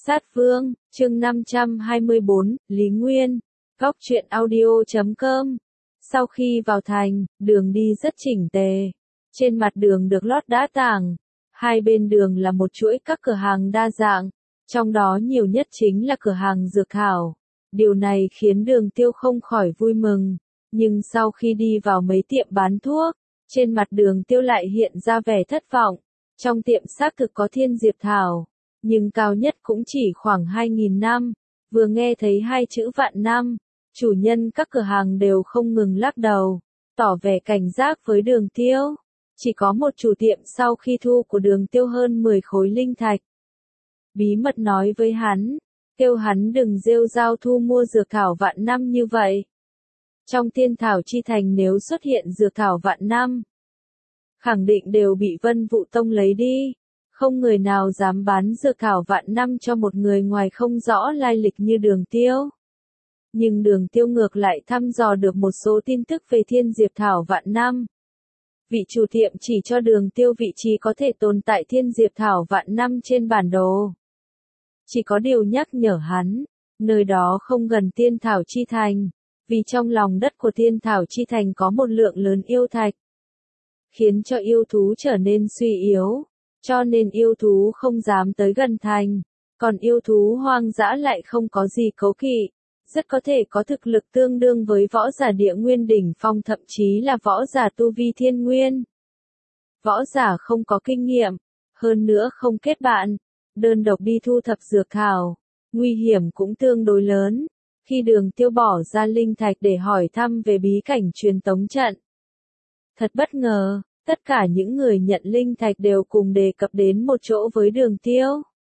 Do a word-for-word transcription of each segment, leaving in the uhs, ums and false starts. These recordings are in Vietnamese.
Sát Vương, chương năm trăm hai mươi bốn, Lý Nguyên, góc truyện audio chấm com. Sau khi vào thành, đường đi rất chỉnh tề. Trên mặt đường được lót đá tảng. Hai bên đường là một chuỗi các cửa hàng đa dạng. Trong đó nhiều nhất chính là cửa hàng dược thảo. Điều này khiến Đường Tiêu không khỏi vui mừng. Nhưng sau khi đi vào mấy tiệm bán thuốc, trên mặt Đường Tiêu lại hiện ra vẻ thất vọng. Trong tiệm xác thực có thiên diệp thảo, nhưng cao nhất cũng chỉ khoảng hai nghìn năm. Vừa nghe thấy hai chữ vạn năm, chủ nhân các cửa hàng đều không ngừng lắc đầu, tỏ vẻ cảnh giác với Đường Tiêu. Chỉ có một chủ tiệm sau khi thu của Đường Tiêu hơn mười khối linh thạch, bí mật nói với hắn, kêu hắn đừng rêu rao thu mua dược thảo vạn năm như vậy. Trong Tiên Thảo Chi Thành nếu xuất hiện dược thảo vạn năm, khẳng định đều bị Vân Vũ Tông lấy đi. Không người nào dám bán dược thảo vạn năm cho một người ngoài không rõ lai lịch như Đường Tiêu. Nhưng Đường Tiêu ngược lại thăm dò được một số tin tức về thiên diệp thảo vạn năm. Vị chủ tiệm chỉ cho Đường Tiêu vị trí có thể tồn tại thiên diệp thảo vạn năm trên bản đồ. Chỉ có điều nhắc nhở hắn, nơi đó không gần Tiên Thảo Chi Thành, vì trong lòng đất của Tiên Thảo Chi Thành có một lượng lớn yêu thạch, khiến cho yêu thú trở nên suy yếu, cho nên yêu thú không dám tới gần thành, còn yêu thú hoang dã lại không có gì cấu kỵ, rất có thể có thực lực tương đương với võ giả địa nguyên đỉnh phong, thậm chí là võ giả tu vi thiên nguyên. Võ giả không có kinh nghiệm, hơn nữa không kết bạn, đơn độc đi thu thập dược thảo, nguy hiểm cũng tương đối lớn. Khi Đường Tiêu bỏ ra linh thạch để hỏi thăm về bí cảnh truyền tống trận, thật bất ngờ, tất cả những người nhận linh thạch đều cùng đề cập đến một chỗ với Đường Tiêu.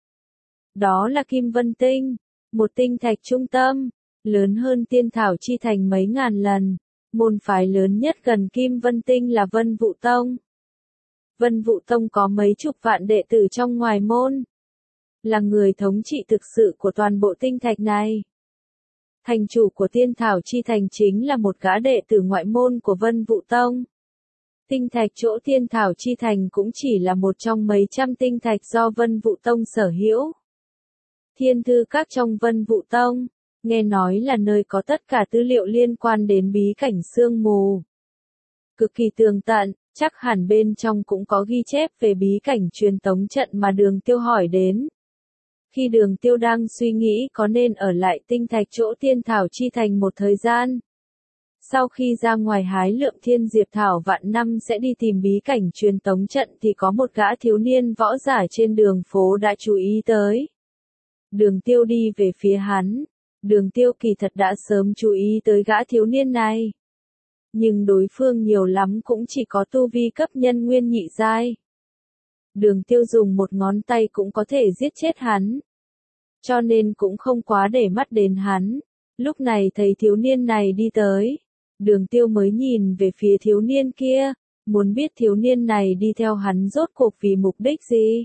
Đó là Kim Vân Tinh, một tinh thạch trung tâm, lớn hơn Tiên Thảo Chi Thành mấy ngàn lần. Môn phái lớn nhất gần Kim Vân Tinh là Vân Vũ Tông. Vân Vũ Tông có mấy chục vạn đệ tử trong ngoài môn, là người thống trị thực sự của toàn bộ tinh thạch này. Thành chủ của Tiên Thảo Chi Thành chính là một gã đệ tử ngoại môn của Vân Vũ Tông. Tinh thạch chỗ Tiên Thảo Chi Thành cũng chỉ là một trong mấy trăm tinh thạch do Vân Vũ Tông sở hữu. Thiên thư các trong Vân Vũ Tông, nghe nói là nơi có tất cả tư liệu liên quan đến bí cảnh sương mù. Cực kỳ tường tận, chắc hẳn bên trong cũng có ghi chép về bí cảnh truyền tống trận mà Đường Tiêu hỏi đến. Khi Đường Tiêu đang suy nghĩ có nên ở lại tinh thạch chỗ Tiên Thảo Chi Thành một thời gian, sau khi ra ngoài hái lượm thiên diệp thảo vạn năm sẽ đi tìm bí cảnh truyền tống trận, thì có một gã thiếu niên võ giả trên đường phố đã chú ý tới. Đường Tiêu đi về phía hắn. Đường Tiêu kỳ thật đã sớm chú ý tới gã thiếu niên này, nhưng đối phương nhiều lắm cũng chỉ có tu vi cấp nhân nguyên nhị giai. Đường Tiêu dùng một ngón tay cũng có thể giết chết hắn, cho nên cũng không quá để mắt đến hắn. Lúc này thấy thiếu niên này đi tới, Đường Tiêu mới nhìn về phía thiếu niên kia, muốn biết thiếu niên này đi theo hắn rốt cuộc vì mục đích gì.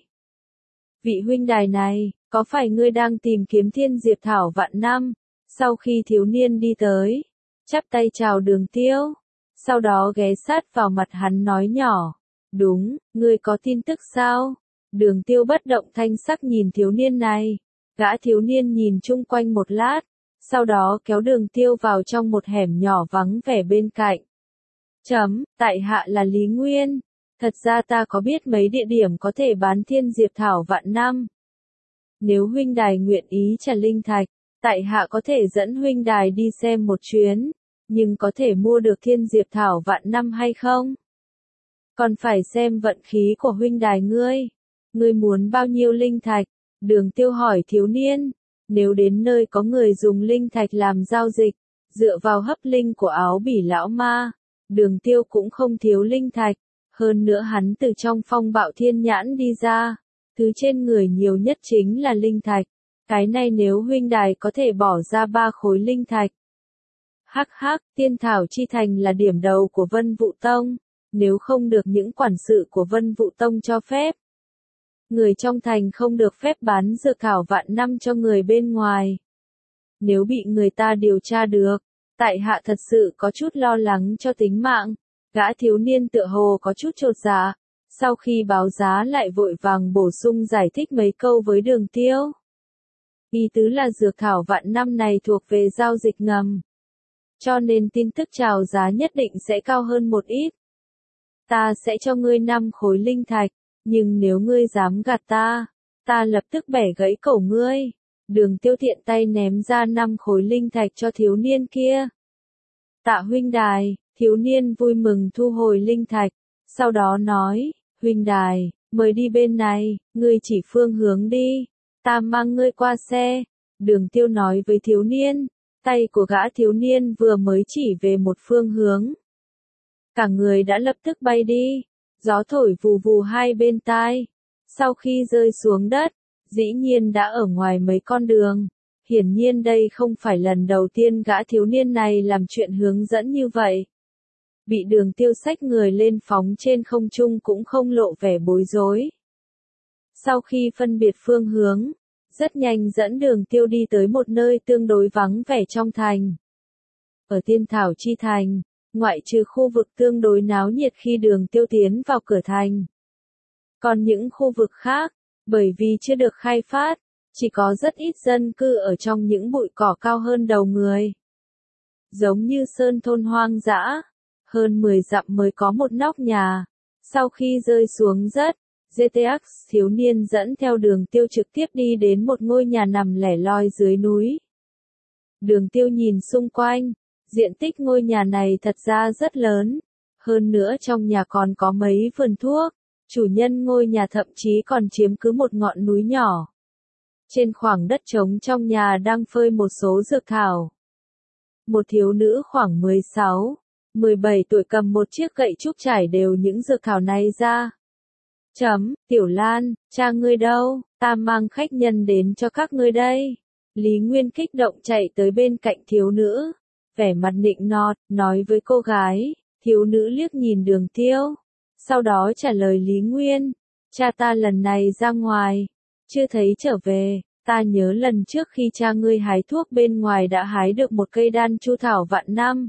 Vị huynh đài này, có phải ngươi đang tìm kiếm thiên diệp thảo vạn năm? Sau khi thiếu niên đi tới, chắp tay chào Đường Tiêu, sau đó ghé sát vào mặt hắn nói nhỏ, đúng, ngươi có tin tức sao? Đường Tiêu bất động thanh sắc nhìn thiếu niên này, gã thiếu niên nhìn chung quanh một lát, sau đó kéo Đường Tiêu vào trong một hẻm nhỏ vắng vẻ bên cạnh. Chấm, tại hạ là Lý Nguyên, thật ra ta có biết mấy địa điểm có thể bán thiên diệp thảo vạn năm. Nếu huynh đài nguyện ý trả linh thạch, tại hạ có thể dẫn huynh đài đi xem một chuyến, nhưng có thể mua được thiên diệp thảo vạn năm hay không? Còn phải xem vận khí của huynh đài ngươi. Ngươi muốn bao nhiêu linh thạch? Đường Tiêu hỏi thiếu niên. Nếu đến nơi có người dùng linh thạch làm giao dịch, dựa vào hấp linh của áo bỉ lão ma, Đường Tiêu cũng không thiếu linh thạch. Hơn nữa hắn từ trong phong bạo thiên nhãn đi ra, thứ trên người nhiều nhất chính là linh thạch. Cái này nếu huynh đài có thể bỏ ra ba khối linh thạch. Hắc hắc, Tiên Thảo Chi Thành là điểm đầu của Vân Vũ Tông, nếu không được những quản sự của Vân Vũ Tông cho phép, người trong thành không được phép bán dược thảo vạn năm cho người bên ngoài. Nếu bị người ta điều tra được, tại hạ thật sự có chút lo lắng cho tính mạng. Gã thiếu niên tựa hồ có chút chột dạ, sau khi báo giá lại vội vàng bổ sung giải thích mấy câu với Đường Tiêu. Ý tứ là dược thảo vạn năm này thuộc về giao dịch ngầm. Cho nên tin tức chào giá nhất định sẽ cao hơn một ít. Ta sẽ cho ngươi năm khối linh thạch, nhưng nếu ngươi dám gạt ta, ta lập tức bẻ gãy cổ ngươi. Đường Tiêu tiện tay ném ra năm khối linh thạch cho thiếu niên kia. Tạ huynh đài, thiếu niên vui mừng thu hồi linh thạch, sau đó nói, huynh đài, mời đi bên này, ngươi chỉ phương hướng đi, ta mang ngươi qua xe. Đường Tiêu nói với thiếu niên, tay của gã thiếu niên vừa mới chỉ về một phương hướng. Cả người đã lập tức bay đi, gió thổi vù vù hai bên tai. Sau khi rơi xuống đất, dĩ nhiên đã ở ngoài mấy con đường. Hiển nhiên đây không phải lần đầu tiên gã thiếu niên này làm chuyện hướng dẫn như vậy. Bị Đường Tiêu xách người lên phóng trên không trung cũng không lộ vẻ bối rối. Sau khi phân biệt phương hướng, rất nhanh dẫn Đường Tiêu đi tới một nơi tương đối vắng vẻ trong thành. Ở Tiên Thảo Chi Thành, ngoại trừ khu vực tương đối náo nhiệt khi Đường Tiêu tiến vào cửa thành. Còn những khu vực khác, bởi vì chưa được khai phát, chỉ có rất ít dân cư ở trong những bụi cỏ cao hơn đầu người. Giống như sơn thôn hoang dã, hơn mười dặm mới có một nóc nhà. Sau khi rơi xuống đất, giê tê ích thiếu niên dẫn theo Đường Tiêu trực tiếp đi đến một ngôi nhà nằm lẻ loi dưới núi. Đường Tiêu nhìn xung quanh, diện tích ngôi nhà này thật ra rất lớn, hơn nữa trong nhà còn có mấy vườn thuốc, chủ nhân ngôi nhà thậm chí còn chiếm cứ một ngọn núi nhỏ. Trên khoảng đất trống trong nhà đang phơi một số dược thảo. Một thiếu nữ khoảng mười sáu, mười bảy tuổi cầm một chiếc gậy trúc trải đều những dược thảo này ra. Chấm, Tiểu Lan, cha ngươi đâu, ta mang khách nhân đến cho các ngươi đây. Lý Nguyên kích động chạy tới bên cạnh thiếu nữ, vẻ mặt nịnh nọt, nói với cô gái. Thiếu nữ liếc nhìn Đường Tiêu, sau đó trả lời Lý Nguyên, cha ta lần này ra ngoài, chưa thấy trở về, ta nhớ lần trước khi cha ngươi hái thuốc bên ngoài đã hái được một cây đan chu thảo vạn năm.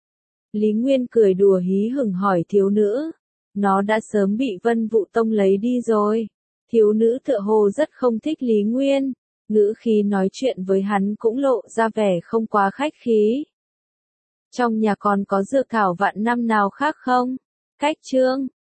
Lý Nguyên cười đùa hí hửng hỏi thiếu nữ, nó đã sớm bị Vân Vũ Tông lấy đi rồi. Thiếu nữ tựa hồ rất không thích Lý Nguyên, ngữ khí nói chuyện với hắn cũng lộ ra vẻ không quá khách khí. Trong nhà còn có dược thảo vạn năm nào khác không? Cách chương